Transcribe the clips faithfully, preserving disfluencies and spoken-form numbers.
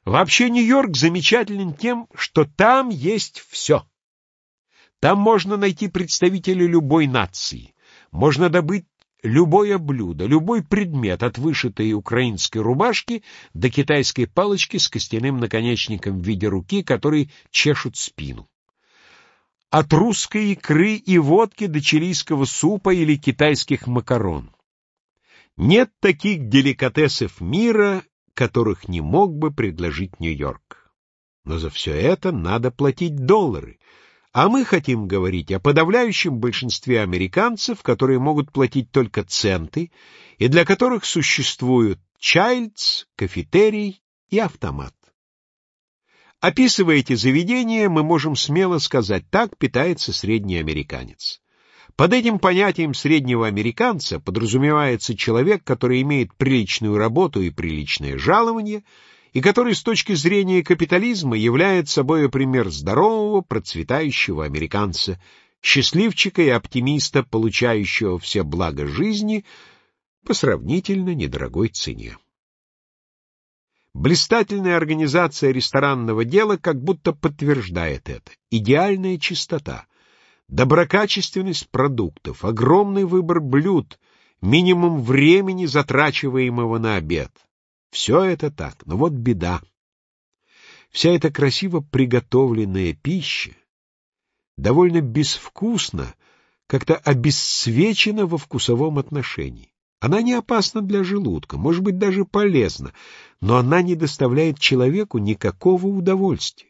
Вообще Нью-Йорк замечателен тем, что там есть все. Там можно найти представителей любой нации, можно добыть любое блюдо, любой предмет, от вышитой украинской рубашки до китайской палочки с костяным наконечником в виде руки, которые чешут спину. От русской икры и водки до чилийского супа или китайских макарон. Нет таких деликатесов мира, которых не мог бы предложить Нью-Йорк. Но за все это надо платить доллары. А мы хотим говорить о подавляющем большинстве американцев, которые могут платить только центы, и для которых существуют Чайлдс, кафетерий и автомат. Описывая эти заведения, мы можем смело сказать, так питается средний американец. Под этим понятием среднего американца подразумевается человек, который имеет приличную работу и приличное жалование, и который с точки зрения капитализма является собой пример здорового, процветающего американца, счастливчика и оптимиста, получающего все блага жизни по сравнительно недорогой цене. Блистательная организация ресторанного дела как будто подтверждает это. Идеальная чистота, доброкачественность продуктов, огромный выбор блюд, минимум времени, затрачиваемого на обед. Все это так, но вот беда. Вся эта красиво приготовленная пища довольно безвкусна, как-то обесцвечена во вкусовом отношении. Она не опасна для желудка, может быть, даже полезна, но она не доставляет человеку никакого удовольствия.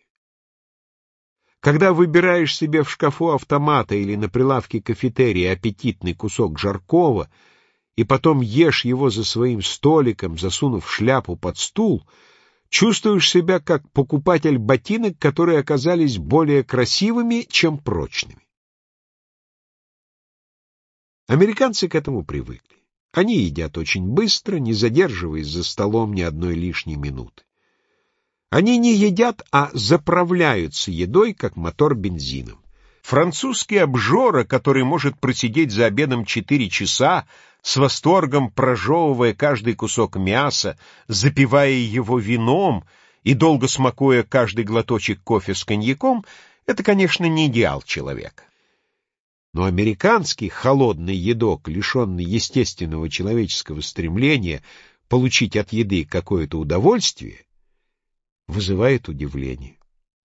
Когда выбираешь себе в шкафу автомата или на прилавке кафетерия аппетитный кусок жаркого и потом ешь его за своим столиком, засунув шляпу под стул, чувствуешь себя как покупатель ботинок, которые оказались более красивыми, чем прочными. Американцы к этому привыкли. Они едят очень быстро, не задерживаясь за столом ни одной лишней минуты. Они не едят, а заправляются едой, как мотор бензином. Французский обжора, который может просидеть за обедом четыре часа, с восторгом прожевывая каждый кусок мяса, запивая его вином и долго смакуя каждый глоточек кофе с коньяком, это, конечно, не идеал человека. Но американский холодный едок, лишенный естественного человеческого стремления получить от еды какое-то удовольствие, вызывает удивление.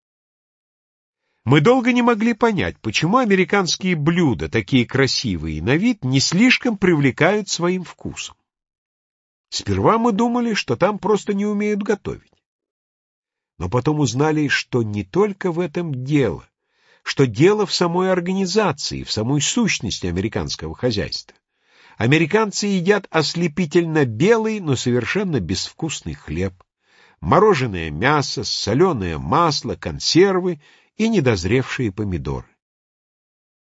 Мы долго не могли понять, почему американские блюда, такие красивые на вид, не слишком привлекают своим вкусом. Сперва мы думали, что там просто не умеют готовить. Но потом узнали, что не только в этом дело, что дело в самой организации, в самой сущности американского хозяйства. Американцы едят ослепительно белый, но совершенно безвкусный хлеб, мороженое мясо, соленое масло, консервы и недозревшие помидоры.